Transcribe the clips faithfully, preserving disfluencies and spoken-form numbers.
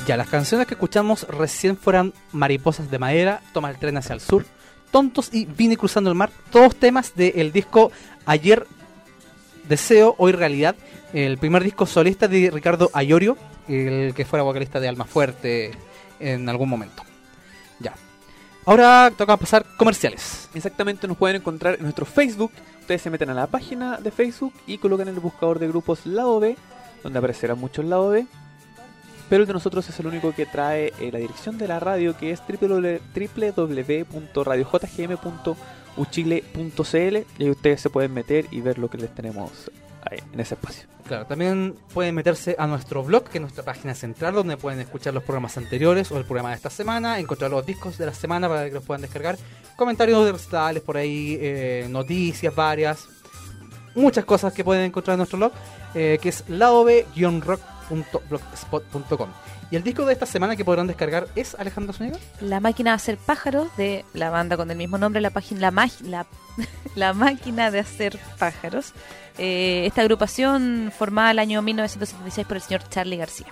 Ya, las canciones que escuchamos recién fueron Mariposas de Madera, Toma el Tren hacia el Sur, Tontos y Vine Cruzando el Mar, todos temas del disco Ayer Deseo, Hoy Realidad, el primer disco solista de Ricardo Ayorio, el que fuera vocalista de Almafuerte en algún momento. Ya. Ahora toca pasar comerciales. Exactamente, nos pueden encontrar en nuestro Facebook. Ustedes se meten a la página de Facebook y colocan en el buscador de grupos Lado B, donde aparecerán muchos Lado B. Pero el de nosotros es el único que trae eh, la dirección de la radio, que es doble u doble u doble u punto radio j g m punto u chile punto c l, y ahí ustedes se pueden meter y ver lo que les tenemos ahí, en ese espacio. Claro, también pueden meterse a nuestro blog, que es nuestra página central, donde pueden escuchar los programas anteriores o el programa de esta semana, encontrar los discos de la semana para que los puedan descargar, comentarios de recitales por ahí, eh, noticias varias, muchas cosas que pueden encontrar en nuestro blog, eh, que es ladob guion rock punto blogspot punto com. Y el disco de esta semana que podrán descargar es, Alejandra Zúñiga, La Máquina de Hacer Pájaros, de la banda con el mismo nombre, la página la, mag, la, la Máquina de Hacer Pájaros. Eh, esta agrupación formada el año mil novecientos setenta y seis por el señor Charly García.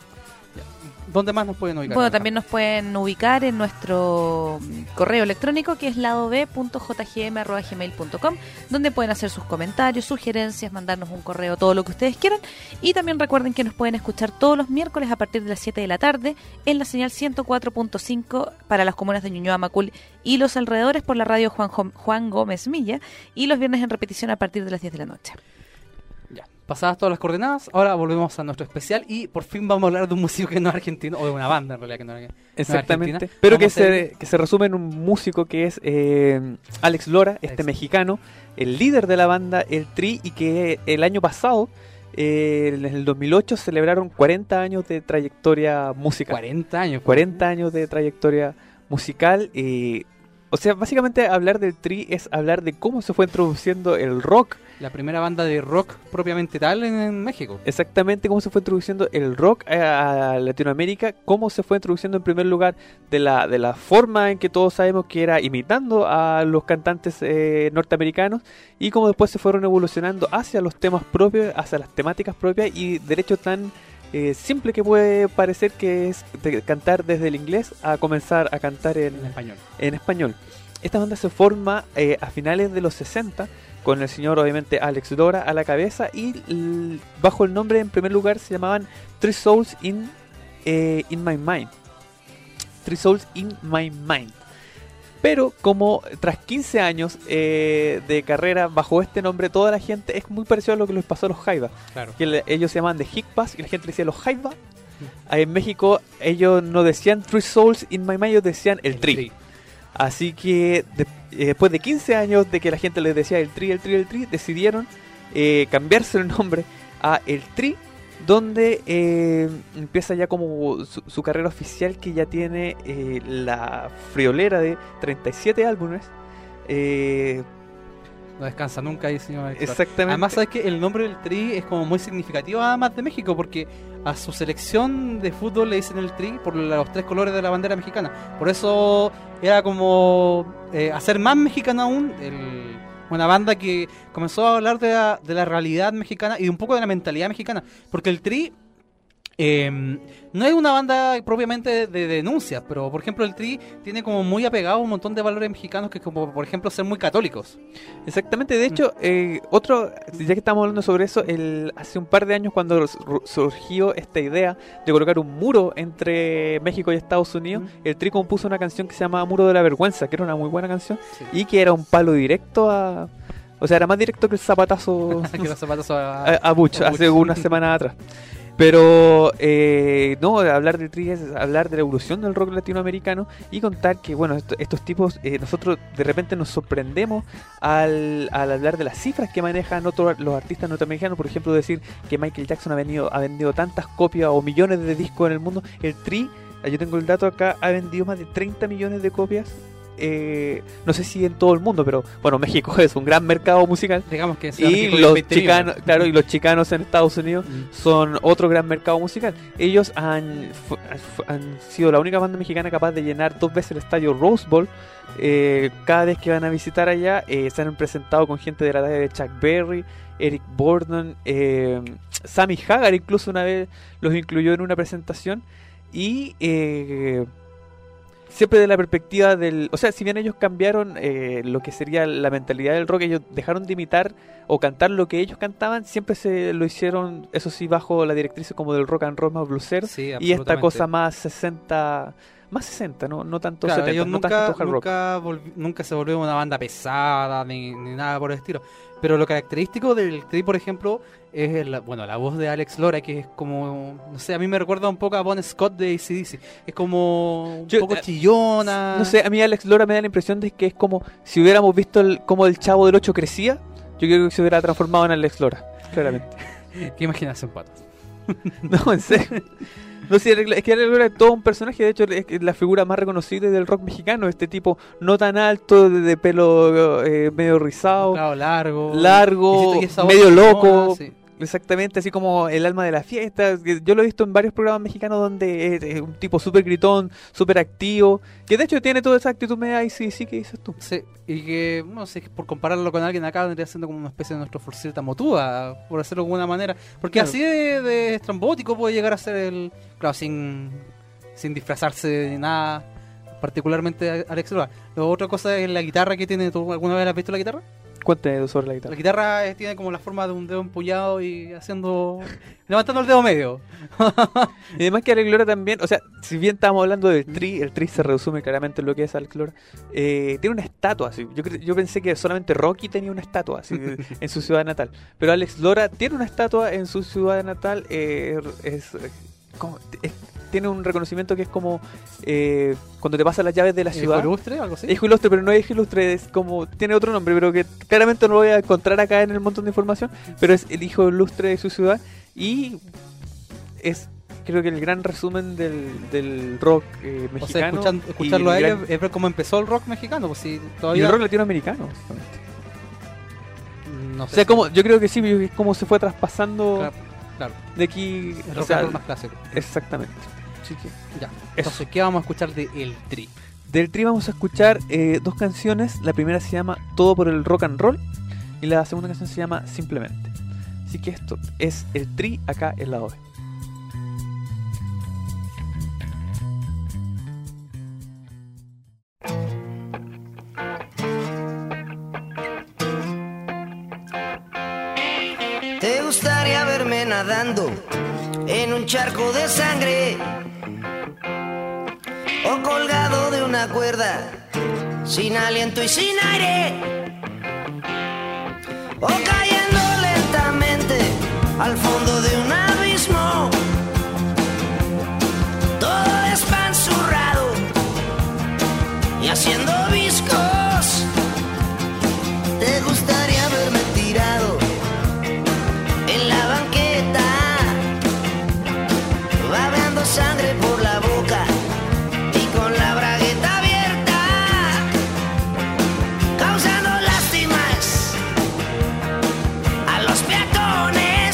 ¿Dónde más nos pueden ubicar? Bueno, también nos pueden ubicar en nuestro correo electrónico, que es ladob punto j g m arroba gmail punto com, donde pueden hacer sus comentarios, sugerencias, mandarnos un correo, todo lo que ustedes quieran. Y también recuerden que nos pueden escuchar todos los miércoles a partir de las siete de la tarde en la señal ciento cuatro punto cinco para las comunas de Ñuñoa, Macul y los alrededores por la radio Juan, Juan Gómez Milla, y los viernes en repetición a partir de las diez de la noche. Ya, pasadas todas las coordenadas, ahora volvemos a nuestro especial y por fin vamos a hablar de un músico que no es argentino, o de una banda en realidad que no es, Exactamente, no es argentina. pero que a hacer... se, que se resume en un músico que es eh, Alex Lora, este Alex. mexicano, el líder de la banda El Tri, y que el año pasado, eh, en el dos mil ocho, celebraron cuarenta años de trayectoria musical. cuarenta años. cuarenta años de trayectoria musical. Eh, o sea, básicamente hablar del Tri es hablar de cómo se fue introduciendo el rock. La primera banda de rock propiamente tal en, en México. Exactamente, cómo se fue introduciendo el rock a, a Latinoamérica, cómo se fue introduciendo en primer lugar de la, de la forma en que todos sabemos que era imitando a los cantantes eh, norteamericanos, y cómo después se fueron evolucionando hacia los temas propios, hacia las temáticas propias, y derecho tan eh, simple que puede parecer, que es de cantar desde el inglés a comenzar a cantar en, En español. en español. Esta banda se forma eh, a finales de los sesenta, con el señor, obviamente, Alex Lora a la cabeza, y l- bajo el nombre, en primer lugar, se llamaban Three Souls in, eh, in My Mind. Three Souls in My Mind. Pero como tras quince años eh, de carrera bajo este nombre, toda la gente, es muy parecido a lo que les pasó a los Jaiba. Claro. Que le- ellos se llamaban The Hickpas y la gente decía los Jaiba. Ahí en México ellos no decían Three Souls in My Mind, ellos decían el, El Tri. Tri. Así que de- eh, después de quince años de que la gente les decía el Tri, el Tri, el Tri, decidieron eh, cambiarse el nombre a El Tri, donde eh, empieza ya como su, su carrera oficial, que ya tiene eh, la friolera de treinta y siete álbumes. Eh, No descansa nunca ahí, señor Héctor. exactamente. Además, sabes que el nombre del Tri es como muy significativo, además de México, porque a su selección de fútbol le dicen el Tri por los tres colores de la bandera mexicana. Por eso era como eh, hacer más mexicana aún el, una banda que comenzó a hablar de la, de la realidad mexicana y de un poco de la mentalidad mexicana, porque el Tri eh, no es una banda propiamente de, de denuncias, pero por ejemplo el Tri tiene como muy apegado a un montón de valores mexicanos, que como por ejemplo ser muy católicos. Exactamente, de hecho, eh, otro, ya que estamos hablando sobre eso, el, hace un par de años, cuando sur- surgió esta idea de colocar un muro entre México y Estados Unidos, Mm. el Tri compuso una canción que se llamaba Muro de la Vergüenza, que era una muy buena canción, Sí. y que era un palo directo a... O sea, era más directo que el zapatazo Que los zapatos a, a, a Butch, a hace Butch. una semana atrás. Pero, eh, no, hablar de Tri es hablar de la evolución del rock latinoamericano y contar que, bueno, esto- estos tipos, eh, nosotros de repente nos sorprendemos al, al hablar de las cifras que manejan otros los artistas norteamericanos. Por ejemplo, decir que Michael Jackson ha, venido, ha vendido tantas copias o millones de discos en el mundo. El Tri, yo tengo el dato acá, ha vendido más de treinta millones de copias. Eh, no sé si en todo el mundo, pero bueno, México es un gran mercado musical. Digamos que Y los chicanos, claro, y los chicanos en Estados Unidos son otro gran mercado musical. Ellos han, fu- fu- han sido la única banda mexicana capaz de llenar dos veces el estadio Rose Bowl. Eh, cada vez que van a visitar allá, eh, se han presentado con gente de la talla de Chuck Berry, Eric Burdon, eh, Sammy Hagar incluso una vez los incluyó en una presentación. y eh, siempre de la perspectiva del... O sea, si bien ellos cambiaron eh, lo que sería la mentalidad del rock, ellos dejaron de imitar o cantar lo que ellos cantaban, siempre se lo hicieron, eso sí, bajo la directriz como del rock and roll más blusero, Sí, y esta absolutamente. cosa más sesenta, más sesenta, no, no tanto Claro, setenta, ellos no nunca, tanto hard rock. nunca, volvi- nunca se volvió una banda pesada ni, ni nada por el estilo. Pero lo característico del Tri, por ejemplo, es el- bueno, la voz de Alex Lora, que es como, no sé, a mí me recuerda un poco a Bon Scott de A C D C. Es como un Yo, poco eh, chillona. No sé, a mí Alex Lora me da la impresión de que es como si hubiéramos visto el, cómo el Chavo del ocho crecía, yo creo que se hubiera transformado en Alex Lora, claramente. ¿Qué imaginación, patas? No, en serio. No, sí, es que Alex Lora es todo un personaje, de hecho es la figura más reconocida del rock mexicano, este tipo no tan alto, de, de pelo eh, medio rizado, Claro, largo. largo, Y esa voz medio chillona, loco, sí. exactamente, así como el alma de la fiesta. que Yo lo he visto en varios programas mexicanos donde es, es un tipo súper gritón, súper activo, que de hecho tiene toda esa actitud media y sí, sí, que dices tú. Sí, y que, no sé, por compararlo con alguien acá, vendría siendo como una especie de nuestro Forcita Motúa, por hacerlo de alguna manera. Porque Claro. así de, de estrambótico puede llegar a ser el. Claro, sin, sin disfrazarse de nada, particularmente Alex Lora. La otra cosa es la guitarra que tiene. ¿Tú alguna vez has visto la guitarra? Cuéntame sobre la guitarra. La guitarra es- tiene como la forma de un dedo empuñado y haciendo. levantando el dedo medio. Y además que Alex Lora también, o sea, si bien estábamos hablando del Tri, el Tri se resume claramente en lo que es Alex Lora, eh, tiene una estatua, así. Yo, cre- yo pensé que solamente Rocky tenía una estatua así, de- en su ciudad natal, pero Alex Lora tiene una estatua en su ciudad natal, eh, es, eh, como- es- tiene un reconocimiento que es como eh, cuando te pasan las llaves de la ciudad. ¿Hijo ilustre? ¿Algo así? Es hijo ilustre, pero no es hijo ilustre, es como, tiene otro nombre, pero que claramente no lo voy a encontrar acá en el montón de información, pero es el hijo ilustre de su ciudad y es, creo que el gran resumen del, del rock eh, mexicano. O sea, escuchan- y escucharlo a el ellos gran- es ver cómo empezó el rock mexicano. Pues si y todavía. el rock latinoamericano. básicamente. No O sé sea, si- como, yo creo que sí, es como se fue traspasando Claro, claro. de aquí. El o rock sea, and roll más clásico. exactamente. Así que, Ya. Eso. Entonces, ¿qué vamos a escuchar de El Tri? del Tri vamos a escuchar eh, dos canciones. La primera se llama Todo por el Rock and Roll y la segunda canción se llama Simplemente. Así que esto es el Tri acá en la O V. ¿Te gustaría verme nadando en un charco de sangre? O colgado de una cuerda, sin aliento y sin aire. O cayendo lentamente al fondo de un abismo. Todo despanzurrado y haciendo viscos. ¿Te gustaría verme tirado en la banqueta, babeando sangre por la boca y con la bragueta abierta, causando lástimas a los peatones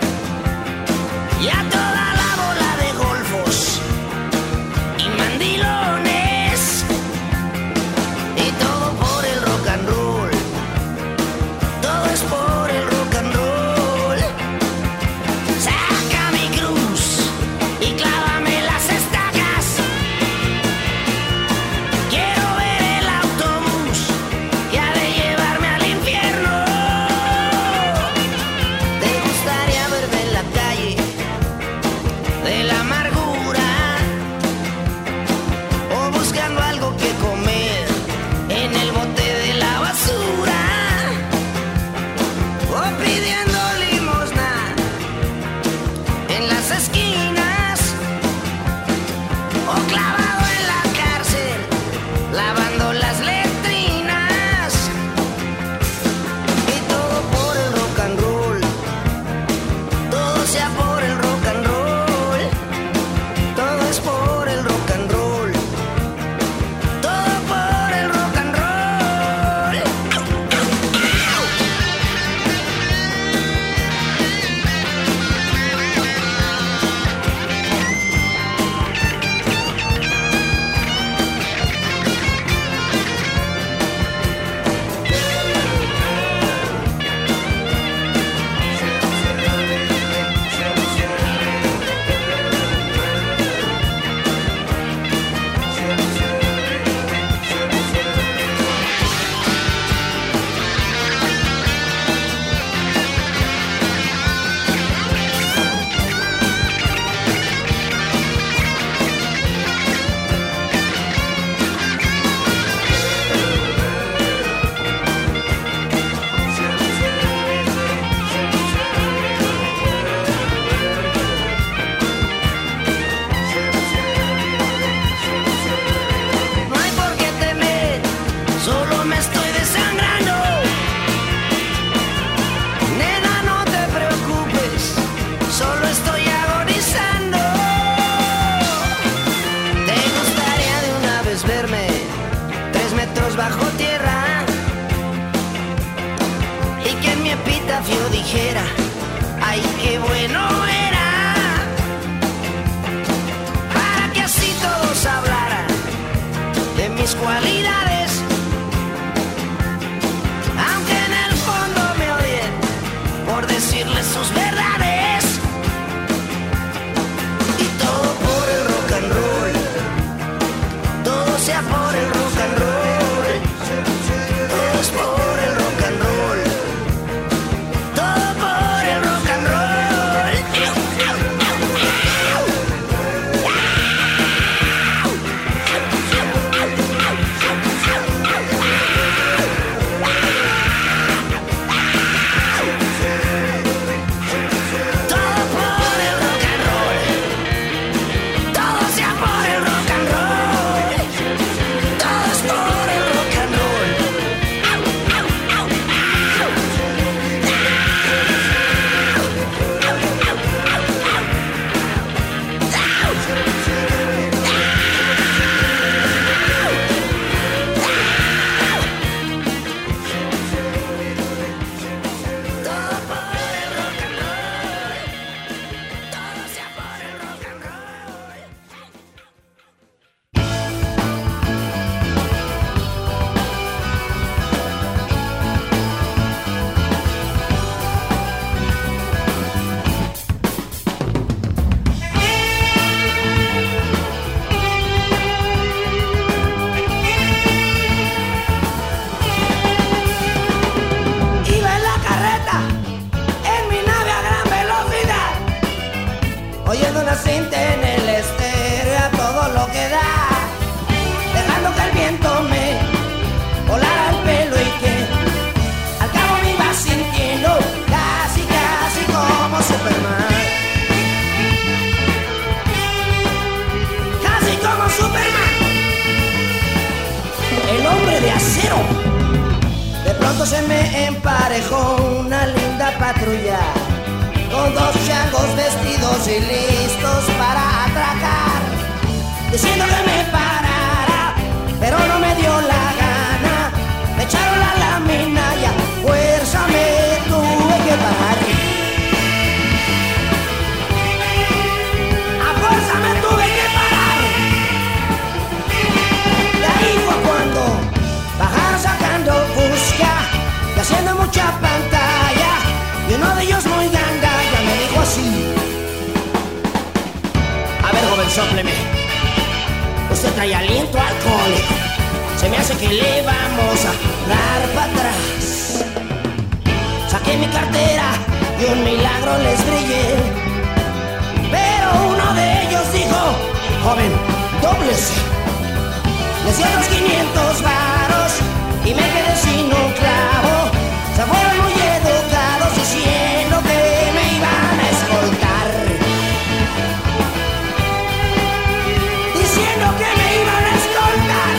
y a toda la bola de golfos y mandilones? Y todo por el rock and roll, todo es por el rock and roll. Saca mi cruz y clávame las estacas. Quiero ver el autobús que ha de llevarme al infierno. ¿Te gustaría verme en la calle de la amargura, o buscando algo que comer en el bote de la basura, o pidiendo limosna en las esquinas, o clavado en la cárcel lavando las letrinas? Y todo por el rock and roll, todo sea por el rock and roll, todo es por el rock and roll, todo por el rock and roll. oyendo una cinta en el estéreo a todo lo que da, dejando que el viento me volara el pelo y que al cabo me iba sintiendo casi, casi como Superman. Casi como Superman, el hombre de acero. De pronto se me emparejó una linda patrulla con dos changos vestidos y listos para atracar, diciendo que me parara, pero no me dio la gana. Me echaron la lámina y a fuerza me tuve que parar. A fuerza me tuve que parar. De ahí fue cuando bajaron sacando busca y haciendo mucha pantalla, y uno de ellos muy gandalla me dijo así: a ver, joven, sópleme, usted trae aliento alcohólico, se me hace que le vamos a dar para atrás. Saqué mi cartera y un milagro les brillé, pero uno de ellos dijo: joven, dóblese. Les di otros quinientos varos y me quedé sin un clavo. Se fueron muy educados diciendo que me iban a escoltar, diciendo que me iban a escoltar.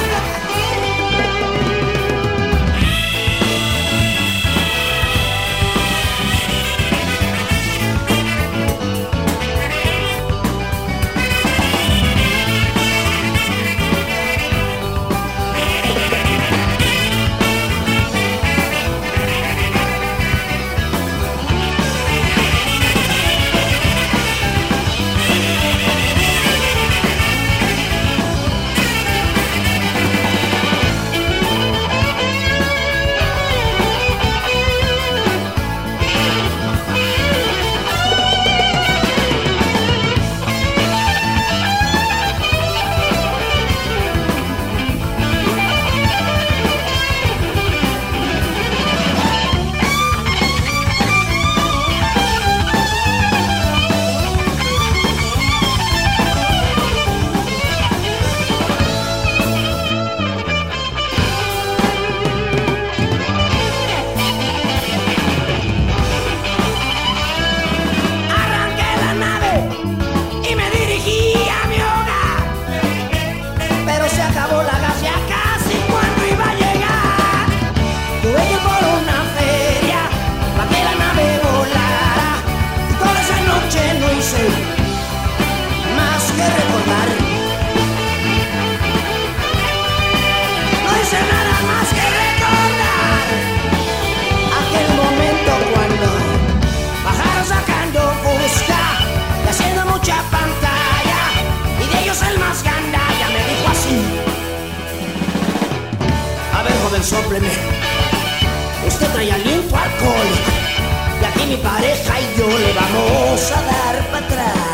Sópleme, usted trae aliento alcohólico y aquí mi pareja y yo le vamos a dar para atrás.